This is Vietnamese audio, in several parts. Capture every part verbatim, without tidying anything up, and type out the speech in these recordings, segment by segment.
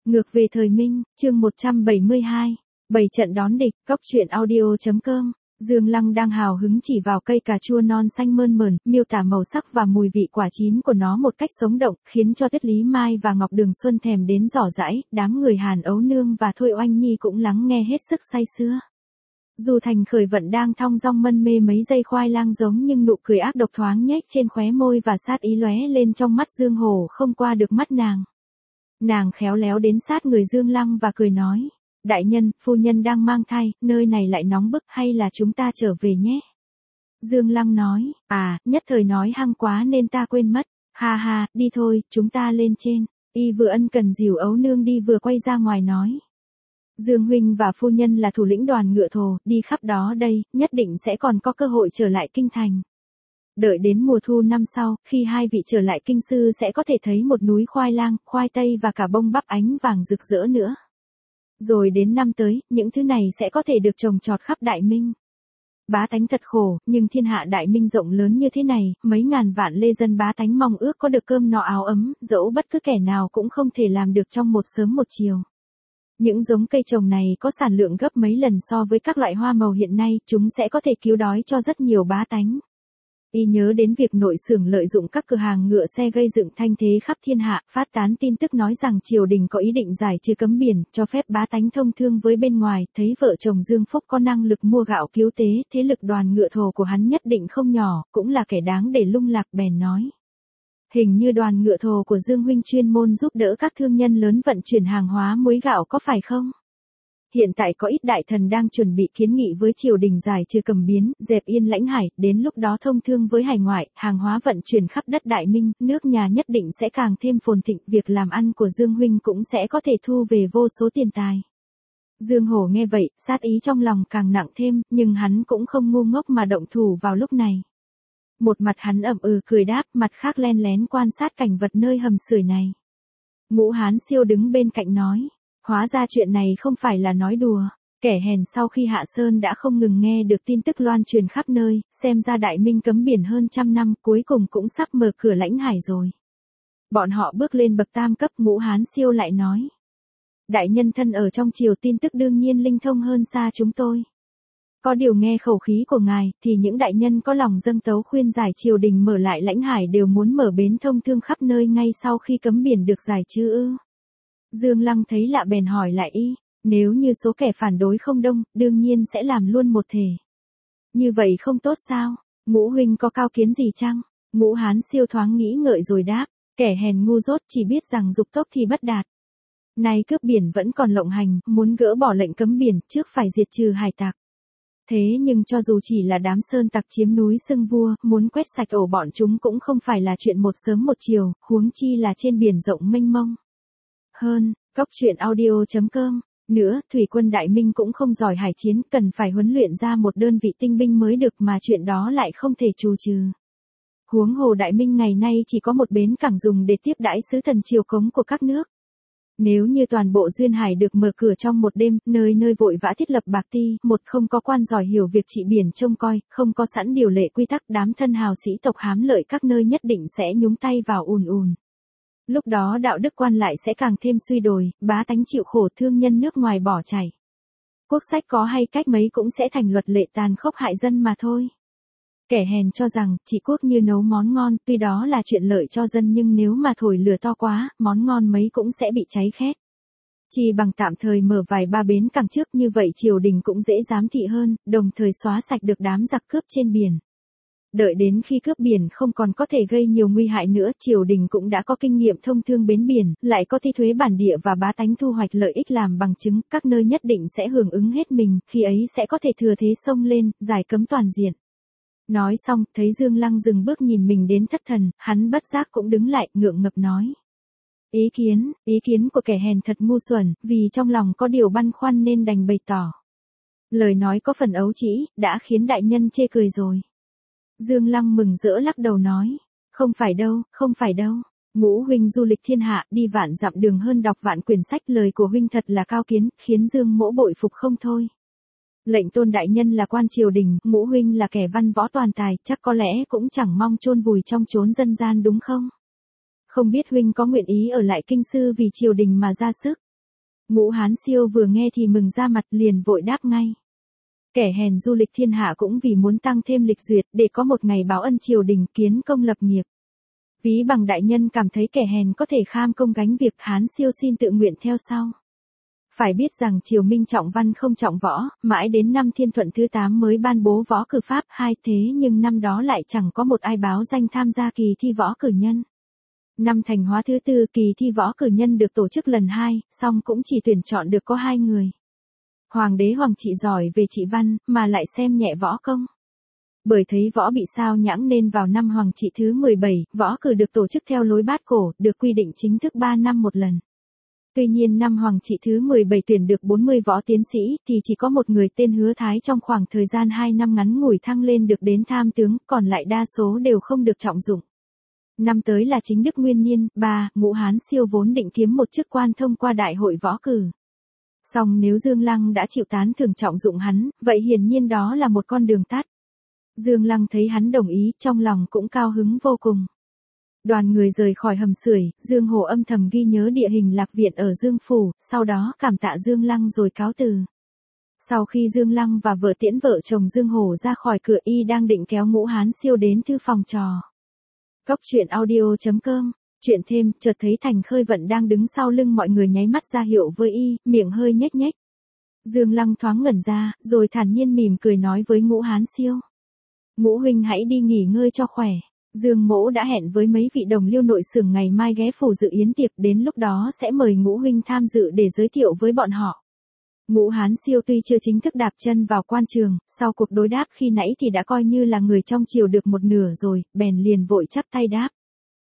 Ngược về thời Minh, chương một trăm bảy mươi hai, bảy trận đón địch, cóc truyện audio.com. Dương Lăng đang hào hứng chỉ vào cây cà chua non xanh mơn mởn, miêu tả màu sắc và mùi vị quả chín của nó một cách sống động, khiến cho Tuyết Lý Mai và Ngọc Đường Xuân thèm đến rỏ rãi, đám người Hàn Ấu Nương và Thôi Oanh Nhi cũng lắng nghe hết sức say sưa. Dù Thành Khởi Vận đang thong dong mân mê mấy giây khoai lang giống, nhưng nụ cười ác độc thoáng nhếch trên khóe môi và sát ý lóe lên trong mắt Dương Hổ không qua được mắt nàng. Nàng khéo léo đến sát người Dương Lăng và cười nói, đại nhân, phu nhân đang mang thai, nơi này lại nóng bức, hay là chúng ta trở về nhé. Dương Lăng nói, à, nhất thời nói hăng quá nên ta quên mất, ha ha, đi thôi, chúng ta lên trên. Y vừa ân cần dìu Ấu Nương đi vừa quay ra ngoài nói. Dương huynh và phu nhân là thủ lĩnh đoàn ngựa thồ, đi khắp đó đây, nhất định sẽ còn có cơ hội trở lại kinh thành. Đợi đến mùa thu năm sau, khi hai vị trở lại kinh sư sẽ có thể thấy một núi khoai lang, khoai tây và cả bông bắp ánh vàng rực rỡ nữa. Rồi đến năm tới, những thứ này sẽ có thể được trồng trọt khắp Đại Minh. Bá tánh thật khổ, nhưng thiên hạ Đại Minh rộng lớn như thế này, mấy ngàn vạn lê dân bá tánh mong ước có được cơm no áo ấm, dẫu bất cứ kẻ nào cũng không thể làm được trong một sớm một chiều. Những giống cây trồng này có sản lượng gấp mấy lần so với các loại hoa màu hiện nay, chúng sẽ có thể cứu đói cho rất nhiều bá tánh. Y nhớ đến việc nội xưởng lợi dụng các cửa hàng ngựa xe gây dựng thanh thế khắp thiên hạ, phát tán tin tức nói rằng triều đình có ý định giải trừ cấm biển, cho phép bá tánh thông thương với bên ngoài, thấy vợ chồng Dương Phúc có năng lực mua gạo cứu tế, thế lực đoàn ngựa thồ của hắn nhất định không nhỏ, cũng là kẻ đáng để lung lạc, bèn nói. Hình như đoàn ngựa thồ của Dương huynh chuyên môn giúp đỡ các thương nhân lớn vận chuyển hàng hóa muối gạo có phải không? Hiện tại có ít đại thần đang chuẩn bị kiến nghị với triều đình giải trừ cầm biến, dẹp yên lãnh hải, đến lúc đó thông thương với hải ngoại, hàng hóa vận chuyển khắp đất Đại Minh, nước nhà nhất định sẽ càng thêm phồn thịnh, việc làm ăn của Dương huynh cũng sẽ có thể thu về vô số tiền tài. Dương Hổ nghe vậy, sát ý trong lòng càng nặng thêm, nhưng hắn cũng không ngu ngốc mà động thủ vào lúc này. Một mặt hắn ậm ừ cười đáp, mặt khác len lén quan sát cảnh vật nơi hầm sưởi này. Ngũ Hán Siêu đứng bên cạnh nói. Hóa ra chuyện này không phải là nói đùa, kẻ hèn sau khi hạ sơn đã không ngừng nghe được tin tức loan truyền khắp nơi, xem ra Đại Minh cấm biển hơn trăm năm, cuối cùng cũng sắp mở cửa lãnh hải rồi. Bọn họ bước lên bậc tam cấp, Ngũ Hán Siêu lại nói. Đại nhân thân ở trong triều, tin tức đương nhiên linh thông hơn xa chúng tôi. Có điều nghe khẩu khí của ngài, thì những đại nhân có lòng dâng tấu khuyên giải triều đình mở lại lãnh hải đều muốn mở bến thông thương khắp nơi ngay sau khi cấm biển được giải trừ ư? Dương Lăng thấy lạ bèn hỏi lại y, nếu như số kẻ phản đối không đông, đương nhiên sẽ làm luôn một thể. Như vậy không tốt sao? Ngũ huynh có cao kiến gì chăng? Ngũ Hán Siêu thoáng nghĩ ngợi rồi đáp, kẻ hèn ngu dốt chỉ biết rằng dục tốc thì bất đạt. Nay cướp biển vẫn còn lộng hành, muốn gỡ bỏ lệnh cấm biển, trước phải diệt trừ hải tặc. Thế nhưng cho dù chỉ là đám sơn tặc chiếm núi Sưng Vua, muốn quét sạch ổ bọn chúng cũng không phải là chuyện một sớm một chiều, huống chi là trên biển rộng mênh mông. Hơn, cóc truyện audio.com. Nữa, thủy quân Đại Minh cũng không giỏi hải chiến, cần phải huấn luyện ra một đơn vị tinh binh mới được, mà chuyện đó lại không thể trù trừ. Huống hồ Đại Minh ngày nay chỉ có một bến cảng dùng để tiếp đãi sứ thần triều cống của các nước. Nếu như toàn bộ duyên hải được mở cửa trong một đêm, nơi nơi vội vã thiết lập bạc ti, một không có quan giỏi hiểu việc trị biển trông coi, không có sẵn điều lệ quy tắc, đám thân hào sĩ tộc hám lợi các nơi nhất định sẽ nhúng tay vào ùn ùn. Lúc đó đạo đức quan lại sẽ càng thêm suy đồi, bá tánh chịu khổ, thương nhân nước ngoài bỏ chảy. Quốc sách có hay cách mấy cũng sẽ thành luật lệ tàn khốc hại dân mà thôi. Kẻ hèn cho rằng, trị quốc như nấu món ngon, tuy đó là chuyện lợi cho dân nhưng nếu mà thổi lửa to quá, món ngon mấy cũng sẽ bị cháy khét. Chỉ bằng tạm thời mở vài ba bến cảng trước, như vậy triều đình cũng dễ giám thị hơn, đồng thời xóa sạch được đám giặc cướp trên biển. Đợi đến khi cướp biển không còn có thể gây nhiều nguy hại nữa, triều đình cũng đã có kinh nghiệm thông thương bến biển, lại có thi thuế bản địa và bá tánh thu hoạch lợi ích làm bằng chứng, các nơi nhất định sẽ hưởng ứng hết mình, khi ấy sẽ có thể thừa thế xông lên, giải cấm toàn diện. Nói xong, thấy Dương Lăng dừng bước nhìn mình đến thất thần, hắn bất giác cũng đứng lại, ngượng ngập nói. Ý kiến, ý kiến của kẻ hèn thật ngu xuẩn, vì trong lòng có điều băn khoăn nên đành bày tỏ. Lời nói có phần ấu trĩ, đã khiến đại nhân chê cười rồi. Dương Lăng mừng rỡ lắc đầu nói, không phải đâu, không phải đâu. Ngũ huynh du lịch thiên hạ, đi vạn dặm đường hơn đọc vạn quyển sách, lời của huynh thật là cao kiến, khiến Dương mỗ bội phục không thôi. Lệnh tôn đại nhân là quan triều đình, Ngũ huynh là kẻ văn võ toàn tài, chắc có lẽ cũng chẳng mong chôn vùi trong chốn dân gian đúng không? Không biết huynh có nguyện ý ở lại kinh sư vì triều đình mà ra sức. Ngũ Hán Siêu vừa nghe thì mừng ra mặt liền vội đáp ngay. Kẻ hèn du lịch thiên hạ cũng vì muốn tăng thêm lịch duyệt để có một ngày báo ân triều đình kiến công lập nghiệp. Ví bằng đại nhân cảm thấy kẻ hèn có thể kham công gánh việc, Hán Siêu xin tự nguyện theo sau. Phải biết rằng triều Minh trọng văn không trọng võ, mãi đến năm Thiên Thuận thứ tám mới ban bố võ cử pháp hai, thế nhưng năm đó lại chẳng có một ai báo danh tham gia kỳ thi võ cử nhân. Năm Thành Hóa thứ tư, kỳ thi võ cử nhân được tổ chức lần hai, song cũng chỉ tuyển chọn được có hai người. Hoàng đế Hoàng Trị giỏi về trị văn, mà lại xem nhẹ võ công. Bởi thấy võ bị sao nhãng nên vào năm Hoàng Trị thứ mười bảy, võ cử được tổ chức theo lối bát cổ, được quy định chính thức ba năm một lần. Tuy nhiên năm Hoàng Trị thứ mười bảy tuyển được bốn mươi võ tiến sĩ, thì chỉ có một người tên Hứa Thái trong khoảng thời gian hai năm ngắn ngủi thăng lên được đến tham tướng, còn lại đa số đều không được trọng dụng. Năm tới là chính Đức Nguyên Niên, ba, Ngũ Hán Siêu vốn định kiếm một chức quan thông qua đại hội võ cử. Song nếu Dương Lăng đã chịu tán thưởng trọng dụng hắn, vậy hiển nhiên đó là một con đường tắt. Dương Lăng thấy hắn đồng ý, trong lòng cũng cao hứng vô cùng. Đoàn người rời khỏi hầm sưởi, Dương Hổ âm thầm ghi nhớ địa hình lạc viện ở Dương Phủ, sau đó cảm tạ Dương Lăng rồi cáo từ. Sau khi Dương Lăng và vợ tiễn vợ chồng Dương Hổ ra khỏi cửa, y đang định kéo Ngũ Hán Siêu đến thư phòng trò. Cốc truyện audio chấm com, chuyện thêm, chợt thấy Thành Khơi Vận đang đứng sau lưng mọi người nháy mắt ra hiệu với y, miệng hơi nhếch nhếch. Dương Lăng thoáng ngẩn ra, rồi thản nhiên mỉm cười nói với Ngũ Hán Siêu. Ngũ huynh hãy đi nghỉ ngơi cho khỏe. Dương mỗ đã hẹn với mấy vị đồng liêu nội xưởng ngày mai ghé phủ dự yến tiệc, đến lúc đó sẽ mời Ngũ huynh tham dự để giới thiệu với bọn họ. Ngũ Hán Siêu tuy chưa chính thức đạp chân vào quan trường, sau cuộc đối đáp khi nãy thì đã coi như là người trong triều được một nửa rồi, bèn liền vội chắp tay đáp.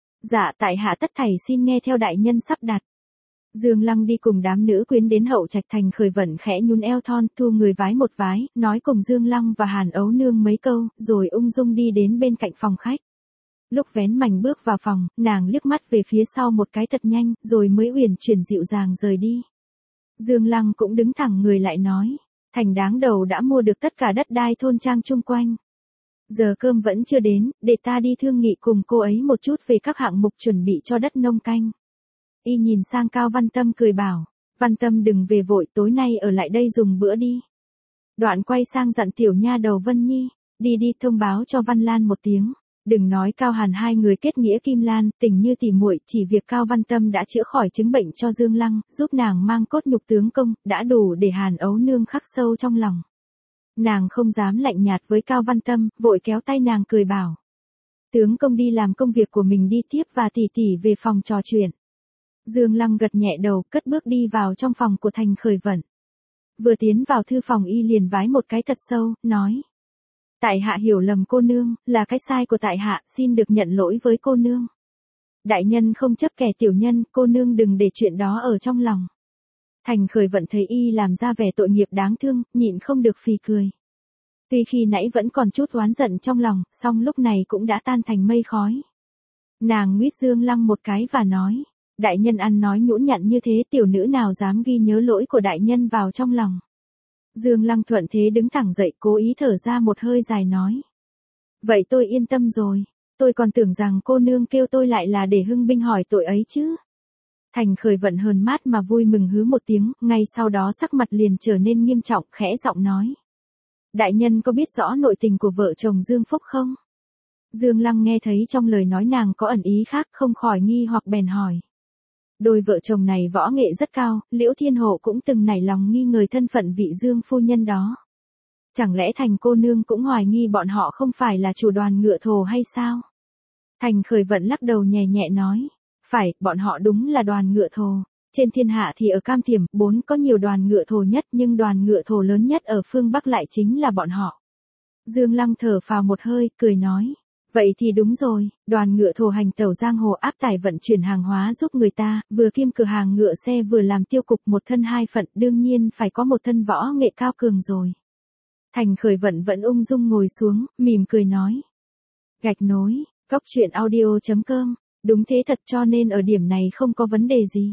Dạ tại hạ tất thảy xin nghe theo đại nhân sắp đặt. Dương Lăng đi cùng đám nữ quyến đến hậu trạch. Thành Khởi Vận khẽ nhún eo thon, thu người vái một vái, nói cùng Dương Lăng và Hàn Ấu Nương mấy câu, rồi ung dung đi đến bên cạnh phòng khách. Lúc vén mành bước vào phòng, nàng liếc mắt về phía sau một cái thật nhanh, rồi mới uyển chuyển dịu dàng rời đi. Dương Lăng cũng đứng thẳng người lại nói, Thành đáng đầu đã mua được tất cả đất đai thôn trang chung quanh. Giờ cơm vẫn chưa đến, để ta đi thương nghị cùng cô ấy một chút về các hạng mục chuẩn bị cho đất nông canh. Y nhìn sang Cao Văn Tâm cười bảo, Văn Tâm đừng về vội, tối nay ở lại đây dùng bữa đi. Đoạn quay sang dặn tiểu nha đầu Vân Nhi, đi đi thông báo cho Văn Lan một tiếng. Đừng nói Cao Hàn hai người kết nghĩa kim lan, tình như tỉ muội, chỉ việc Cao Văn Tâm đã chữa khỏi chứng bệnh cho Dương Lăng, giúp nàng mang cốt nhục tướng công, đã đủ để Hàn Ấu Nương khắc sâu trong lòng. Nàng không dám lạnh nhạt với Cao Văn Tâm, vội kéo tay nàng cười bảo. Tướng công đi làm công việc của mình đi tiếp, và tỉ tỉ về phòng trò chuyện. Dương Lăng gật nhẹ đầu, cất bước đi vào trong phòng của Thành Khởi Vận. Vừa tiến vào thư phòng y liền vái một cái thật sâu, nói. Tại hạ hiểu lầm cô nương, là cái sai của tại hạ, xin được nhận lỗi với cô nương. Đại nhân không chấp kẻ tiểu nhân, cô nương đừng để chuyện đó ở trong lòng. Thành Khởi Vận thấy y làm ra vẻ tội nghiệp đáng thương, nhịn không được phì cười. Tuy khi nãy vẫn còn chút oán giận trong lòng, song lúc này cũng đã tan thành mây khói. Nàng nguyết Dương Lăng một cái và nói, đại nhân ăn nói nhũn nhặn như thế, tiểu nữ nào dám ghi nhớ lỗi của đại nhân vào trong lòng. Dương Lăng thuận thế đứng thẳng dậy, cố ý thở ra một hơi dài nói. Vậy tôi yên tâm rồi, tôi còn tưởng rằng cô nương kêu tôi lại là để hưng binh hỏi tội ấy chứ. Thành Khởi Vận hờn mát mà vui mừng hứ một tiếng, ngay sau đó sắc mặt liền trở nên nghiêm trọng, khẽ giọng nói. Đại nhân có biết rõ nội tình của vợ chồng Dương Phúc không? Dương Lăng nghe thấy trong lời nói nàng có ẩn ý khác, không khỏi nghi hoặc bèn hỏi. Đôi vợ chồng này võ nghệ rất cao, Liễu Thiên Hộ cũng từng nảy lòng nghi ngờ thân phận vị Dương phu nhân đó. Chẳng lẽ Thành cô nương cũng hoài nghi bọn họ không phải là chủ đoàn ngựa thồ hay sao? Thành Khởi Vận lắc đầu nhẹ nhẹ nói. Phải, bọn họ đúng là đoàn ngựa thồ. Trên thiên hạ thì ở Cam Thiểm, bốn có nhiều đoàn ngựa thồ nhất, nhưng đoàn ngựa thồ lớn nhất ở phương Bắc lại chính là bọn họ. Dương Lăng thở phào một hơi, cười nói. Vậy thì đúng rồi, đoàn ngựa thồ hành tẩu giang hồ, áp tải vận chuyển hàng hóa giúp người ta, vừa kiêm cửa hàng ngựa xe vừa làm tiêu cục, một thân hai phận, đương nhiên phải có một thân võ nghệ cao cường rồi. Thành Khởi Vận vẫn ung dung ngồi xuống, mỉm cười nói. Gạch nối, cốc truyện audio chấm com, đúng thế thật, cho nên ở điểm này không có vấn đề gì.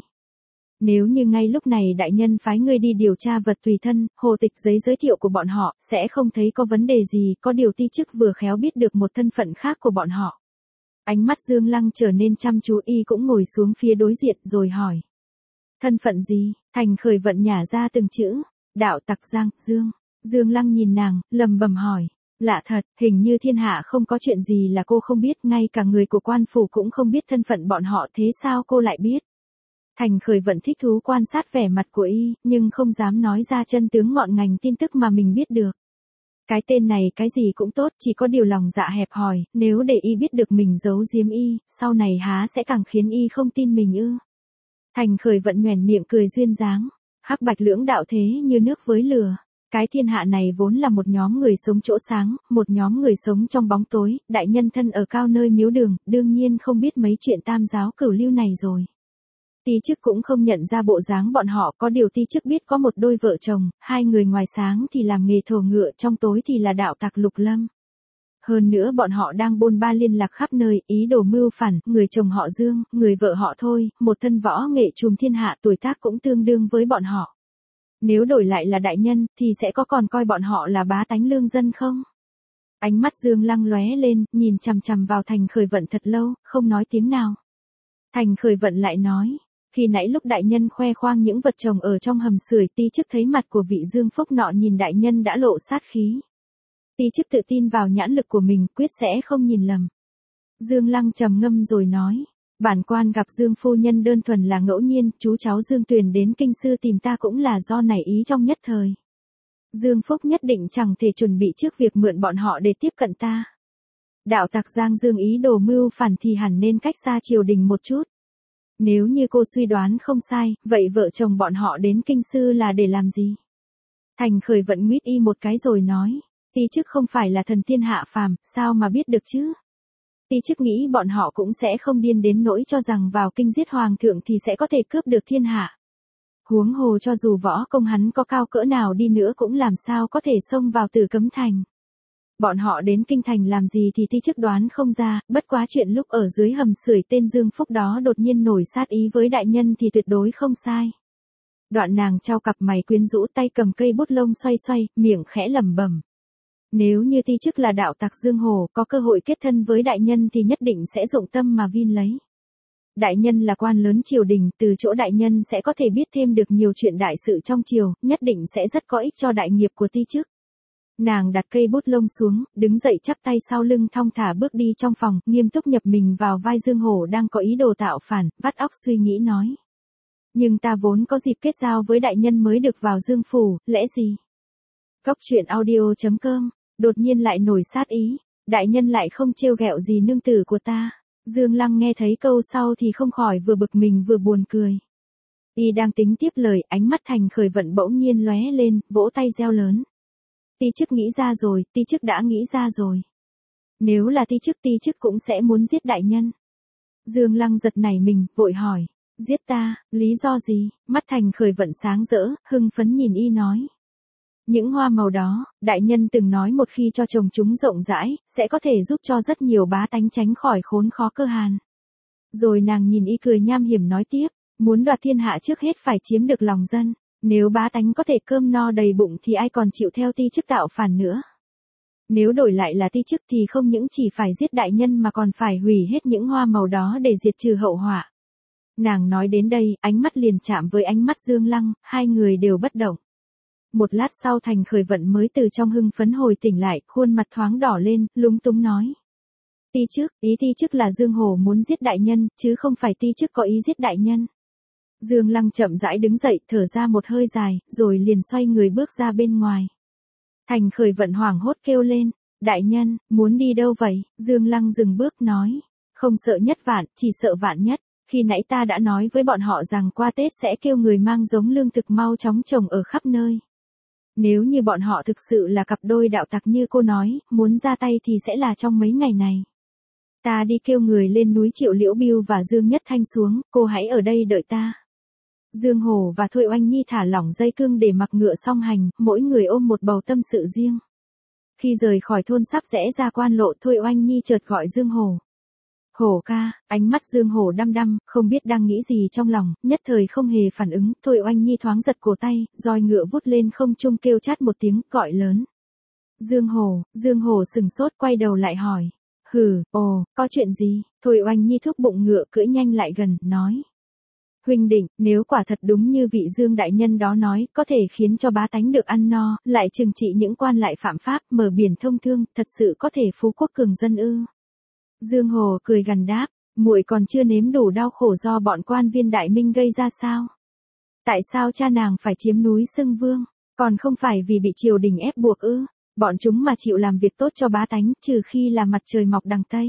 Nếu như ngay lúc này đại nhân phái ngươi đi điều tra vật tùy thân, hồ tịch giấy giới thiệu của bọn họ, sẽ không thấy có vấn đề gì, có điều ti chức vừa khéo biết được một thân phận khác của bọn họ. Ánh mắt Dương Lăng trở nên chăm chú, y cũng ngồi xuống phía đối diện rồi hỏi. Thân phận gì? Thành Khởi Vận nhả ra từng chữ. Đạo tặc Giang, Dương. Dương Lăng nhìn nàng, lầm bầm hỏi. Lạ thật, hình như thiên hạ không có chuyện gì là cô không biết, ngay cả người của quan phủ cũng không biết thân phận bọn họ, thế sao cô lại biết? Thành Khởi Vận thích thú quan sát vẻ mặt của y, nhưng không dám nói ra chân tướng ngọn ngành tin tức mà mình biết được. Cái tên này cái gì cũng tốt, chỉ có điều lòng dạ hẹp hòi, nếu để y biết được mình giấu giếm y, sau này há sẽ càng khiến y không tin mình ư. Thành Khởi Vận nhoẻn miệng cười duyên dáng, hắc bạch lưỡng đạo thế như nước với lửa. Cái thiên hạ này vốn là một nhóm người sống chỗ sáng, một nhóm người sống trong bóng tối, đại nhân thân ở cao nơi miếu đường, đương nhiên không biết mấy chuyện tam giáo cửu lưu này rồi. Ti chức cũng không nhận ra bộ dáng bọn họ, có điều ti chức biết có một đôi vợ chồng, hai người ngoài sáng thì làm nghề thổ ngựa, trong tối thì là đạo tặc Lục Lâm. Hơn nữa bọn họ đang bôn ba liên lạc khắp nơi, ý đồ mưu phản, người chồng họ Dương, người vợ họ Thôi, một thân võ nghệ trùm thiên hạ, tuổi tác cũng tương đương với bọn họ. Nếu đổi lại là đại nhân, thì sẽ có còn coi bọn họ là bá tánh lương dân không? Ánh mắt Dương Lăng lóe lên, nhìn chằm chằm vào Thành Khởi Vận thật lâu, không nói tiếng nào. Thành Khởi Vận lại nói, khi nãy lúc đại nhân khoe khoang những vật trồng ở trong hầm sưởi, ti chức thấy mặt của vị Dương Phúc nọ nhìn đại nhân đã lộ sát khí. Ti chức tự tin vào nhãn lực của mình, quyết sẽ không nhìn lầm. Dương Lăng trầm ngâm rồi nói, bản quan gặp Dương phu nhân đơn thuần là ngẫu nhiên, chú cháu Dương Tuyền đến kinh sư tìm ta cũng là do nảy ý trong nhất thời. Dương Phúc nhất định chẳng thể chuẩn bị trước việc mượn bọn họ để tiếp cận ta. Đạo tặc Giang Dương ý đồ mưu phản thì hẳn nên cách xa triều đình một chút. Nếu như cô suy đoán không sai, vậy vợ chồng bọn họ đến kinh sư là để làm gì? Thành Khởi Vận nguyết y một cái rồi nói, ti chức không phải là thần tiên hạ phàm, sao mà biết được chứ? Ti chức nghĩ bọn họ cũng sẽ không điên đến nỗi cho rằng vào kinh giết hoàng thượng thì sẽ có thể cướp được thiên hạ. Huống hồ cho dù võ công hắn có cao cỡ nào đi nữa cũng làm sao có thể xông vào Tử Cấm Thành. Bọn họ đến kinh thành làm gì thì ti chức đoán không ra, bất quá chuyện lúc ở dưới hầm sưởi tên Dương Phúc đó đột nhiên nổi sát ý với đại nhân thì tuyệt đối không sai. Đoạn nàng trao cặp mày quyến rũ, tay cầm cây bút lông xoay xoay, miệng khẽ lẩm bẩm. Nếu như ti chức là đạo tặc Dương Hồ, có cơ hội kết thân với đại nhân thì nhất định sẽ dụng tâm mà vin lấy. Đại nhân là quan lớn triều đình, từ chỗ đại nhân sẽ có thể biết thêm được nhiều chuyện đại sự trong triều, nhất định sẽ rất có ích cho đại nghiệp của ti chức. Nàng đặt cây bút lông xuống, đứng dậy chắp tay sau lưng thong thả bước đi trong phòng, nghiêm túc nhập mình vào vai Dương Hổ đang có ý đồ tạo phản, vắt óc suy nghĩ nói. Nhưng ta vốn có dịp kết giao với đại nhân mới được vào Dương Phủ, lẽ gì? Góc truyện audio chấm com, đột nhiên lại nổi sát ý, đại nhân lại không trêu ghẹo gì nương tử của ta. Dương Lăng nghe thấy câu sau thì không khỏi vừa bực mình vừa buồn cười. Y đang tính tiếp lời, ánh mắt Thành Khởi Vận bỗng nhiên lóe lên, vỗ tay reo lớn. Ti chức nghĩ ra rồi, ti chức đã nghĩ ra rồi. Nếu là ti chức ti chức cũng sẽ muốn giết đại nhân. Dương Lăng giật nảy mình, vội hỏi, giết ta, lý do gì? Mắt Thành Khởi Vận sáng rỡ, hưng phấn nhìn y nói. Những hoa màu đó, đại nhân từng nói một khi cho trồng chúng rộng rãi, sẽ có thể giúp cho rất nhiều bá tánh tránh khỏi khốn khó cơ hàn. Rồi nàng nhìn y cười nham hiểm nói tiếp, muốn đoạt thiên hạ trước hết phải chiếm được lòng dân. Nếu bá tánh có thể cơm no đầy bụng thì ai còn chịu theo ti chức tạo phản nữa. Nếu đổi lại là ti chức thì không những chỉ phải giết đại nhân mà còn phải hủy hết những hoa màu đó để diệt trừ hậu họa. Nàng nói đến đây, ánh mắt liền chạm với ánh mắt Dương Lăng, hai người đều bất động. Một lát sau Thành Khởi Vận mới từ trong hưng phấn hồi tỉnh lại, khuôn mặt thoáng đỏ lên, lúng túng nói. Ti chức, ý ti chức là Dương Hồ muốn giết đại nhân, chứ không phải ti chức có ý giết đại nhân. Dương Lăng chậm rãi đứng dậy, thở ra một hơi dài, rồi liền xoay người bước ra bên ngoài. Thành Khởi Vận hoảng hốt kêu lên, đại nhân, muốn đi đâu vậy? Dương Lăng dừng bước nói, không sợ nhất vạn, chỉ sợ vạn nhất. Khi nãy ta đã nói với bọn họ rằng qua Tết sẽ kêu người mang giống lương thực mau chóng trồng ở khắp nơi. Nếu như bọn họ thực sự là cặp đôi đạo tặc như cô nói, muốn ra tay thì sẽ là trong mấy ngày này. Ta đi kêu người lên núi Triệu Liễu Biêu và Dương Nhất Thanh xuống, cô hãy ở đây đợi ta. Dương Hồ và Thôi Oanh Nhi thả lỏng dây cương để mặc ngựa song hành, mỗi người ôm một bầu tâm sự riêng. Khi rời khỏi thôn sắp rẽ ra quan lộ, Thôi Oanh Nhi chợt gọi Dương Hồ. Hổ ca, ánh mắt Dương Hổ đăm đăm, không biết đang nghĩ gì trong lòng, nhất thời không hề phản ứng, Thôi Oanh Nhi thoáng giật cổ tay, roi ngựa vút lên không trung kêu chát một tiếng, gọi lớn. Dương Hổ, Dương Hổ sừng sốt quay đầu lại hỏi. Hừ, ồ, có chuyện gì? Thôi Oanh Nhi thúc bụng ngựa cưỡi nhanh lại gần, nói. Huynh định, nếu quả thật đúng như vị Dương đại nhân đó nói, có thể khiến cho bá tánh được ăn no, lại trừng trị những quan lại phạm pháp, mở biển thông thương, thật sự có thể phú quốc cường dân ư? Dương Hồ cười gằn đáp, muội còn chưa nếm đủ đau khổ do bọn quan viên đại minh gây ra sao? Tại sao cha nàng phải chiếm núi xưng vương, còn không phải vì bị triều đình ép buộc ư? Bọn chúng mà chịu làm việc tốt cho bá tánh, trừ khi là mặt trời mọc đằng Tây.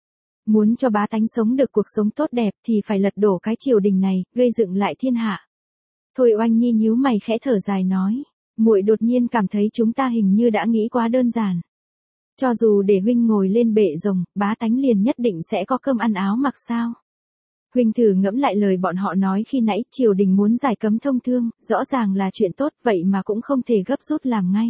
Muốn cho bá tánh sống được cuộc sống tốt đẹp thì phải lật đổ cái triều đình này, gây dựng lại thiên hạ. Thôi Oanh Nhi nhíu mày khẽ thở dài nói, muội đột nhiên cảm thấy chúng ta hình như đã nghĩ quá đơn giản. Cho dù để huynh ngồi lên bệ rồng, bá tánh liền nhất định sẽ có cơm ăn áo mặc sao? Huynh thử ngẫm lại lời bọn họ nói khi nãy, triều đình muốn giải cấm thông thương, rõ ràng là chuyện tốt, vậy mà cũng không thể gấp rút làm ngay.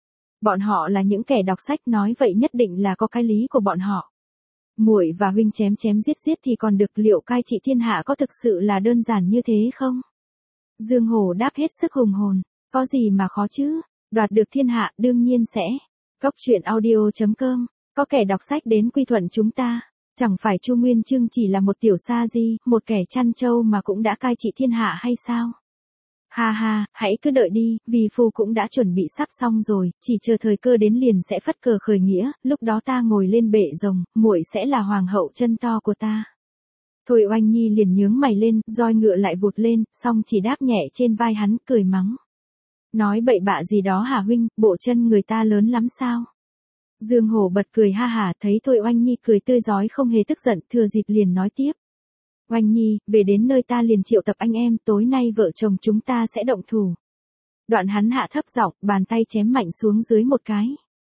Bọn họ là những kẻ đọc sách, nói vậy nhất định là có cái lý của bọn họ. Muội và huynh chém chém giết giết thì còn được, liệu cai trị thiên hạ có thực sự là đơn giản như thế không? Dương Hổ đáp hết sức hùng hồn, có gì mà khó chứ, đoạt được thiên hạ đương nhiên sẽ. Cốc truyện audio chấm com, có kẻ đọc sách đến quy thuận chúng ta, chẳng phải Chu Nguyên Chương chỉ là một tiểu sa di, một kẻ chăn trâu mà cũng đã cai trị thiên hạ hay sao? Ha ha, hãy cứ đợi đi, vì phu cũng đã chuẩn bị sắp xong rồi, chỉ chờ thời cơ đến liền sẽ phất cờ khởi nghĩa, lúc đó ta ngồi lên bệ rồng, muội sẽ là hoàng hậu chân to của ta. Thôi Oanh Nhi liền nhướng mày lên, roi ngựa lại vụt lên, xong chỉ đáp nhẹ trên vai hắn, cười mắng. Nói bậy bạ gì đó hả huynh, bộ chân người ta lớn lắm sao? Dương Hổ bật cười ha hả, thấy Thôi Oanh Nhi cười tươi rói không hề tức giận, thừa dịp liền nói tiếp. Oanh Nhi, về đến nơi ta liền triệu tập anh em, tối nay vợ chồng chúng ta sẽ động thủ. Đoạn hắn hạ thấp giọng, bàn tay chém mạnh xuống dưới một cái.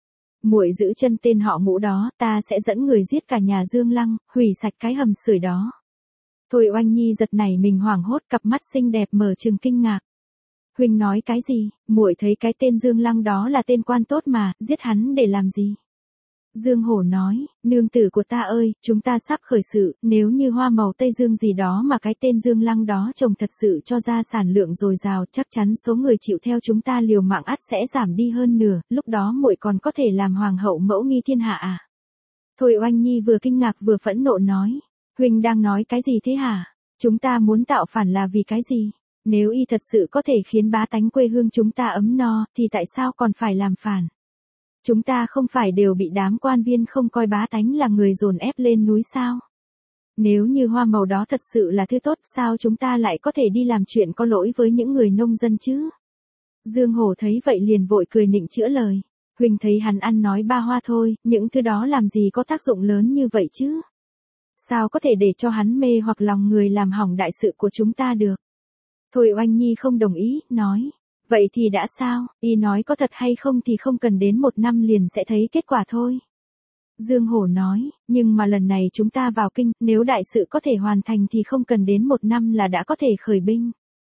Muội giữ chân tên họ Ngũ đó, ta sẽ dẫn người giết cả nhà Dương Lăng, hủy sạch cái hầm sưởi đó. Thôi Oanh Nhi giật nảy mình hoảng hốt, cặp mắt xinh đẹp mở trừng kinh ngạc. Huynh nói cái gì? Muội thấy cái tên Dương Lăng đó là tên quan tốt mà, giết hắn để làm gì? Dương Hổ nói, nương tử của ta ơi, chúng ta sắp khởi sự, nếu như hoa màu Tây Dương gì đó mà cái tên Dương Lăng đó trồng thật sự cho ra sản lượng dồi dào, chắc chắn số người chịu theo chúng ta liều mạng ắt sẽ giảm đi hơn nửa, lúc đó muội còn có thể làm hoàng hậu mẫu nghi thiên hạ à? Thôi Oanh Nhi vừa kinh ngạc vừa phẫn nộ nói, huynh đang nói cái gì thế hả? Chúng ta muốn tạo phản là vì cái gì? Nếu y thật sự có thể khiến bá tánh quê hương chúng ta ấm no, thì tại sao còn phải làm phản? Chúng ta không phải đều bị đám quan viên không coi bá tánh là người dồn ép lên núi sao? Nếu như hoa màu đó thật sự là thứ tốt, sao chúng ta lại có thể đi làm chuyện có lỗi với những người nông dân chứ? Dương Hổ thấy vậy liền vội cười nịnh chữa lời. Huynh thấy hắn ăn nói ba hoa thôi, những thứ đó làm gì có tác dụng lớn như vậy chứ? Sao có thể để cho hắn mê hoặc lòng người làm hỏng đại sự của chúng ta được? Thôi Oanh Nhi không đồng ý, nói. Vậy thì đã sao, y nói có thật hay không thì không cần đến một năm liền sẽ thấy kết quả thôi. Dương Hổ nói, nhưng mà lần này chúng ta vào kinh, nếu đại sự có thể hoàn thành thì không cần đến một năm là đã có thể khởi binh.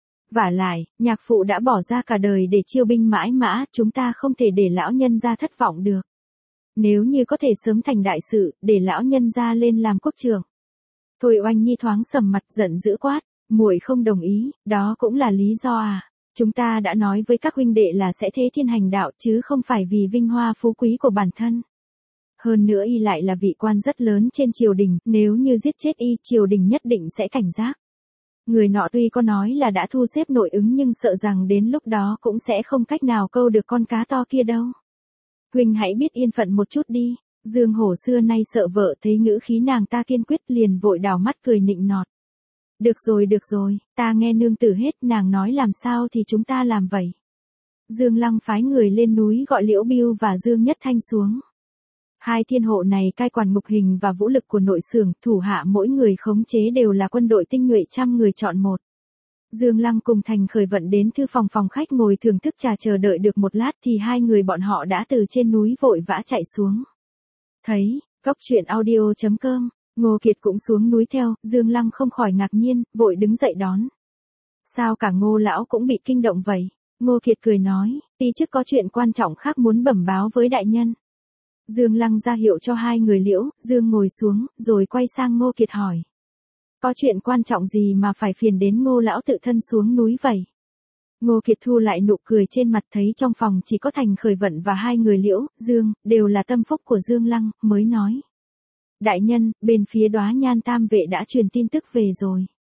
Vả lại, nhạc phụ đã bỏ ra cả đời để chiêu binh mãi mã, chúng ta không thể để lão nhân gia thất vọng được. Nếu như có thể sớm thành đại sự, để lão nhân gia lên làm quốc trưởng. Thôi Oanh Nhi thoáng sầm mặt giận dữ quát, muội không đồng ý, đó cũng là lý do à. Chúng ta đã nói với các huynh đệ là sẽ thế thiên hành đạo chứ không phải vì vinh hoa phú quý của bản thân. Hơn nữa y lại là vị quan rất lớn trên triều đình, nếu như giết chết y, triều đình nhất định sẽ cảnh giác. Người nọ tuy có nói là đã thu xếp nội ứng nhưng sợ rằng đến lúc đó cũng sẽ không cách nào câu được con cá to kia đâu. Huynh hãy biết yên phận một chút đi. Dương Hổ xưa nay sợ vợ, thấy ngữ khí nàng ta kiên quyết liền vội đảo mắt cười nịnh nọt. Được rồi được rồi, ta nghe nương tử hết, nàng nói làm sao thì chúng ta làm vậy. Dương Lăng phái người lên núi gọi Liễu Bưu và Dương Nhất Thanh xuống. Hai thiên hộ này cai quản ngục hình và vũ lực của nội xưởng, thủ hạ mỗi người khống chế đều là quân đội tinh nhuệ trăm người chọn một. Dương Lăng cùng Thành Khởi Vận đến thư phòng phòng khách ngồi thưởng thức trà chờ đợi được một lát thì hai người bọn họ đã từ trên núi vội vã chạy xuống. Thấy, cốc truyện audio chấm com, Ngô Kiệt cũng xuống núi theo, Dương Lăng không khỏi ngạc nhiên, vội đứng dậy đón. Sao cả Ngô lão cũng bị kinh động vậy? Ngô Kiệt cười nói, ti chức có chuyện quan trọng khác muốn bẩm báo với đại nhân. Dương Lăng ra hiệu cho hai người Liễu, Dương ngồi xuống, rồi quay sang Ngô Kiệt hỏi. Có chuyện quan trọng gì mà phải phiền đến Ngô lão tự thân xuống núi vậy? Ngô Kiệt thu lại nụ cười trên mặt, thấy trong phòng chỉ có Thành Khởi Vận và hai người Liễu, Dương, đều là tâm phúc của Dương Lăng, mới nói. Đại nhân, bên phía Đóa Nhan Tam vệ đã truyền tin tức về rồi.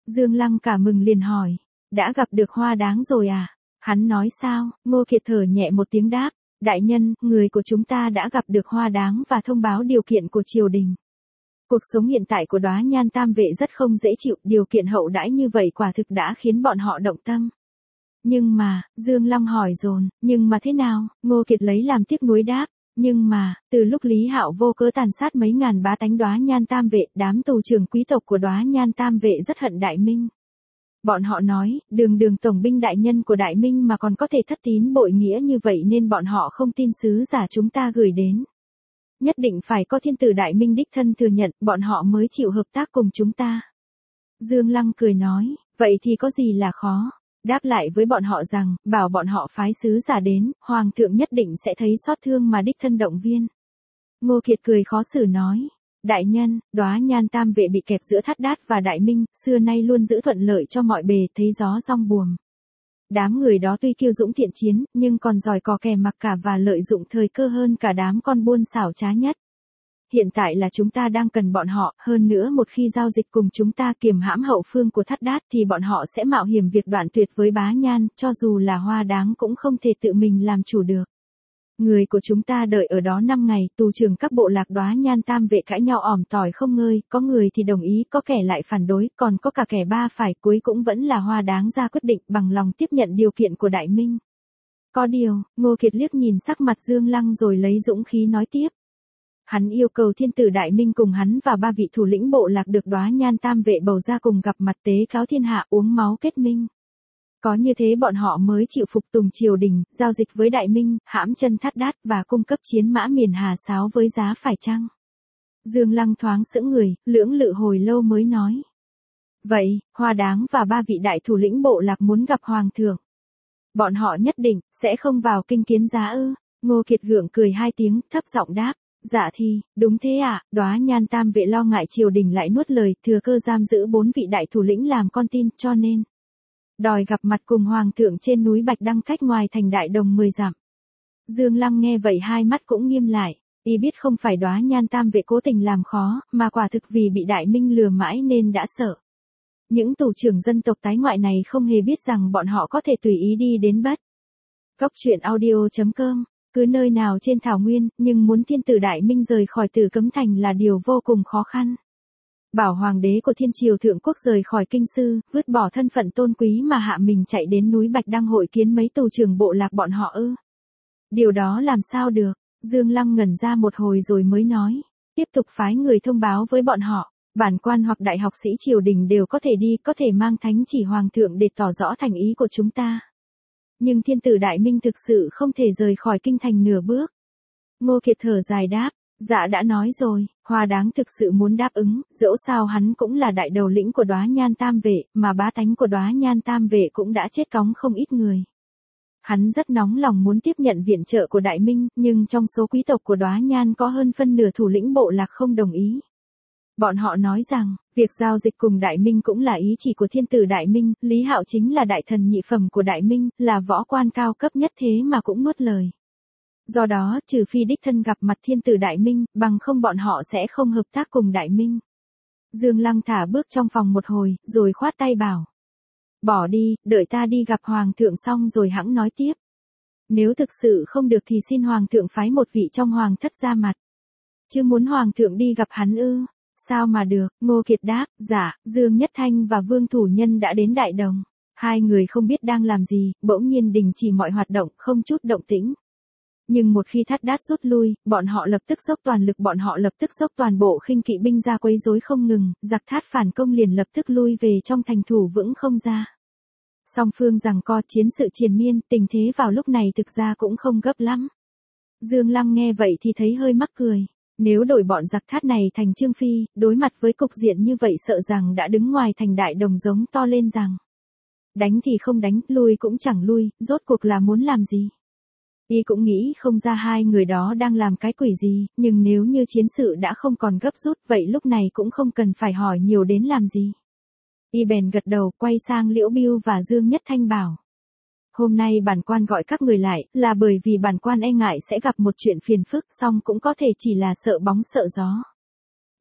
Dương Lăng cả mừng liền hỏi, đã gặp được Hoa Đáng rồi à? Hắn nói sao? Ngô Kiệt thở nhẹ một tiếng đáp, đại nhân, người của chúng ta đã gặp được Hoa Đáng và thông báo điều kiện của triều đình. Cuộc sống hiện tại của Đóa Nhan Tam Vệ rất không dễ chịu, điều kiện hậu đãi như vậy quả thực đã khiến bọn họ động tâm. Nhưng mà, Dương Lăng hỏi dồn, nhưng mà thế nào? Ngô Kiệt lấy làm tiếc nuối đáp, nhưng mà, từ lúc Lý Hạo vô cớ tàn sát mấy ngàn bá tánh Đóa Nhan Tam Vệ, đám tù trưởng quý tộc của Đóa Nhan Tam Vệ rất hận Đại Minh. Bọn họ nói, đường đường tổng binh đại nhân của Đại Minh mà còn có thể thất tín bội nghĩa như vậy nên bọn họ không tin sứ giả chúng ta gửi đến. Nhất định phải có thiên tử Đại Minh đích thân thừa nhận, bọn họ mới chịu hợp tác cùng chúng ta. Dương Lăng cười nói, vậy thì có gì là khó? Đáp lại với bọn họ rằng, bảo bọn họ phái sứ giả đến, Hoàng thượng nhất định sẽ thấy xót thương mà đích thân động viên. Ngô Kiệt cười khó xử nói, đại nhân, Đóa Nhan Tam Vệ bị kẹp giữa Thát Đát và Đại Minh, xưa nay luôn giữ thuận lợi cho mọi bề, thấy gió giong buồm. Đám người đó tuy kiêu dũng thiện chiến, nhưng còn giỏi cò kè mặc cả và lợi dụng thời cơ hơn cả đám con buôn xảo trá nhất. Hiện tại là chúng ta đang cần bọn họ, hơn nữa một khi giao dịch cùng chúng ta kiềm hãm hậu phương của Thát Đát thì bọn họ sẽ mạo hiểm việc đoạn tuyệt với Bá Nhan, cho dù là Hoa Đáng cũng không thể tự mình làm chủ được. Người của chúng ta đợi ở đó năm ngày, tù trưởng các bộ lạc Đóa Nhan Tam Vệ cãi nhau ỏm tỏi không ngơi, có người thì đồng ý, có kẻ lại phản đối, còn có cả kẻ ba phải, cuối cũng vẫn là Hoa Đáng ra quyết định bằng lòng tiếp nhận điều kiện của Đại Minh. Có điều, Ngô Kiệt liếc nhìn sắc mặt Dương Lăng rồi lấy dũng khí nói tiếp. Hắn yêu cầu thiên tử Đại Minh cùng hắn và ba vị thủ lĩnh bộ lạc được Đóa Nhan Tam Vệ bầu ra cùng gặp mặt tế cáo thiên hạ, uống máu kết minh. Có như thế bọn họ mới chịu phục tùng triều đình, giao dịch với Đại Minh, hãm chân Thát Đát và cung cấp chiến mã miền Hà Sáo với giá phải chăng. Dương Lăng thoáng sững người, lưỡng lự hồi lâu mới nói. Vậy, Hoa Đáng và ba vị đại thủ lĩnh bộ lạc muốn gặp Hoàng thượng. Bọn họ nhất định, sẽ không vào kinh kiến giá ư? Ngô Kiệt gượng cười hai tiếng, thấp giọng đáp. Dạ thì, đúng thế ạ, à, Đóa Nhan Tam Vệ lo ngại triều đình lại nuốt lời, thừa cơ giam giữ bốn vị đại thủ lĩnh làm con tin, cho nên đòi gặp mặt cùng Hoàng thượng trên núi Bạch Đăng cách ngoài thành Đại Đồng mười dặm. Dương Lăng nghe vậy hai mắt cũng nghiêm lại, y biết không phải Đóa Nhan Tam Vệ cố tình làm khó, mà quả thực vì bị Đại Minh lừa mãi nên đã sợ. Những tù trưởng dân tộc tái ngoại này không hề biết rằng bọn họ có thể tùy ý đi đến bất. Cốc truyện audio chấm com, cứ nơi nào trên thảo nguyên, nhưng muốn thiên tử Đại Minh rời khỏi Tử Cấm Thành là điều vô cùng khó khăn. Bảo hoàng đế của thiên triều thượng quốc rời khỏi kinh sư, vứt bỏ thân phận tôn quý mà hạ mình chạy đến núi Bạch Đăng hội kiến mấy tù trưởng bộ lạc bọn họ ư? Điều đó làm sao được? Dương Lăng ngẩn ra một hồi rồi mới nói, tiếp tục phái người thông báo với bọn họ, bản quan hoặc đại học sĩ triều đình đều có thể đi, có thể mang thánh chỉ hoàng thượng để tỏ rõ thành ý của chúng ta. Nhưng thiên tử Đại Minh thực sự không thể rời khỏi kinh thành nửa bước. Ngô Kiệt thở dài đáp, dạ đã nói rồi, Hoa Đáng thực sự muốn đáp ứng, dẫu sao hắn cũng là đại đầu lĩnh của Đóa Nhan Tam Vệ, mà bá tánh của Đóa Nhan Tam Vệ cũng đã chết cóng không ít người. Hắn rất nóng lòng muốn tiếp nhận viện trợ của Đại Minh, nhưng trong số quý tộc của Đóa Nhan có hơn phân nửa thủ lĩnh bộ lạc không đồng ý. Bọn họ nói rằng, việc giao dịch cùng Đại Minh cũng là ý chỉ của thiên tử Đại Minh, Lý Hạo chính là đại thần nhị phẩm của Đại Minh, là võ quan cao cấp nhất thế mà cũng nuốt lời. Do đó, trừ phi đích thân gặp mặt thiên tử Đại Minh, bằng không bọn họ sẽ không hợp tác cùng Đại Minh. Dương Lăng thả bước trong phòng một hồi, rồi khoát tay bảo. Bỏ đi, đợi ta đi gặp Hoàng thượng xong rồi hẵng nói tiếp. Nếu thực sự không được thì xin Hoàng thượng phái một vị trong Hoàng thất ra mặt. Chứ muốn Hoàng thượng đi gặp hắn ư? Sao mà được? Ngô Kiệt đáp, dạ, Dương Nhất Thanh và Vương Thủ Nhân đã đến Đại Đồng. Hai người không biết đang làm gì, bỗng nhiên đình chỉ mọi hoạt động, không chút động tĩnh. Nhưng một khi Thát Đát rút lui, bọn họ lập tức dốc toàn lực bọn họ lập tức dốc toàn bộ khinh kỵ binh ra quấy rối không ngừng, giặc Thát phản công liền lập tức lui về trong thành thủ vững không ra. Song phương giằng co chiến sự triền miên, tình thế vào lúc này thực ra cũng không gấp lắm. Dương Lăng nghe vậy thì thấy hơi mắc cười. Nếu đổi bọn giặc Thát này thành Trương Phi, đối mặt với cục diện như vậy sợ rằng đã đứng ngoài thành Đại Đồng giống to lên rằng. Đánh thì không đánh, lui cũng chẳng lui, rốt cuộc là muốn làm gì? Y cũng nghĩ không ra hai người đó đang làm cái quỷ gì, nhưng nếu như chiến sự đã không còn gấp rút vậy lúc này cũng không cần phải hỏi nhiều đến làm gì. Y bèn gật đầu, quay sang Liễu Bưu và Dương Nhất Thanh bảo. Hôm nay bản quan gọi các người lại, là bởi vì bản quan e ngại sẽ gặp một chuyện phiền phức, song cũng có thể chỉ là sợ bóng sợ gió.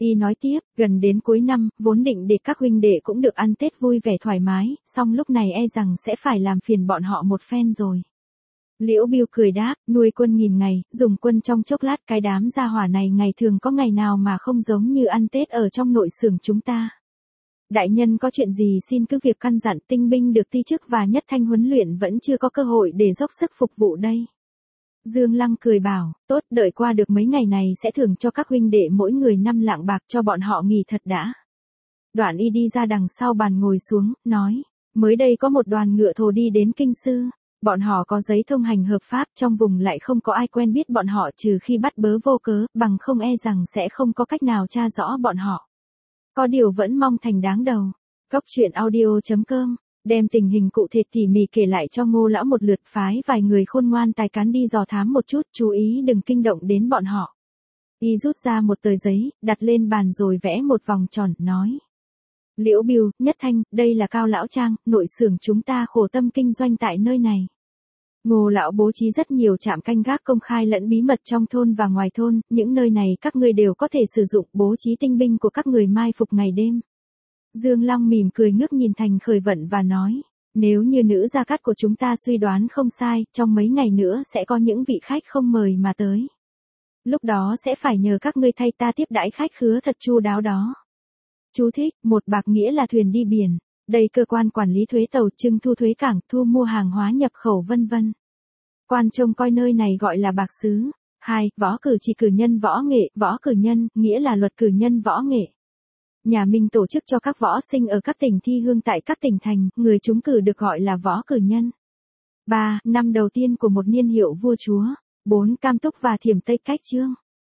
Y nói tiếp, gần đến cuối năm, vốn định để các huynh đệ cũng được ăn Tết vui vẻ thoải mái, song lúc này e rằng sẽ phải làm phiền bọn họ một phen rồi. Liễu Biêu cười đáp, nuôi quân nghìn ngày, dùng quân trong chốc lát, cái đám gia hỏa này ngày thường có ngày nào mà không giống như ăn Tết ở trong nội xưởng chúng ta. Đại nhân có chuyện gì xin cứ việc căn dặn, tinh binh được ti chức và nhất thanh huấn luyện vẫn chưa có cơ hội để dốc sức phục vụ đây. Dương Lăng cười bảo, tốt, đợi qua được mấy ngày này sẽ thưởng cho các huynh đệ mỗi người năm lạng bạc cho bọn họ nghỉ thật đã. Đoạn Y đi ra đằng sau bàn ngồi xuống, nói, mới đây có một đoàn ngựa thồ đi đến Kinh Sư, bọn họ có giấy thông hành hợp pháp, trong vùng lại không có ai quen biết bọn họ trừ khi bắt bớ vô cớ, bằng không e rằng sẽ không có cách nào tra rõ bọn họ. Có điều vẫn mong thành đáng đầu. Góc truyện audio chấm com đem tình hình cụ thể tỉ mỉ kể lại cho Ngô lão một lượt, phái vài người khôn ngoan tài cán đi dò thám một chút, chú ý đừng kinh động đến bọn họ. Y rút ra một tờ giấy, đặt lên bàn rồi vẽ một vòng tròn, nói. Liễu Biêu, Nhất Thanh, đây là Cao lão trang, nội xưởng chúng ta khổ tâm kinh doanh tại nơi này. Ngô lão bố trí rất nhiều trạm canh gác công khai lẫn bí mật trong thôn và ngoài thôn, những nơi này các ngươi đều có thể sử dụng, bố trí tinh binh của các người mai phục ngày đêm. Dương Lăng mỉm cười ngước nhìn Thành Khởi Vận và nói, nếu như nữ gia cát của chúng ta suy đoán không sai, trong mấy ngày nữa sẽ có những vị khách không mời mà tới. Lúc đó sẽ phải nhờ các ngươi thay ta tiếp đãi khách khứa thật chu đáo đó. Chú thích, một bạc nghĩa là thuyền đi biển, đây cơ quan quản lý thuế tàu, trưng thu thuế cảng, thu mua hàng hóa nhập khẩu vân vân. Quan trông coi nơi này gọi là bạc xứ. Hai, võ cử chỉ cử nhân võ nghệ, võ cử nhân, nghĩa là luật cử nhân võ nghệ. Nhà Minh tổ chức cho các võ sinh ở các tỉnh thi hương tại các tỉnh thành, người trúng cử được gọi là võ cử nhân. Ba, năm đầu tiên của một niên hiệu vua chúa. Bốn, cam túc và thiểm tây cách chương.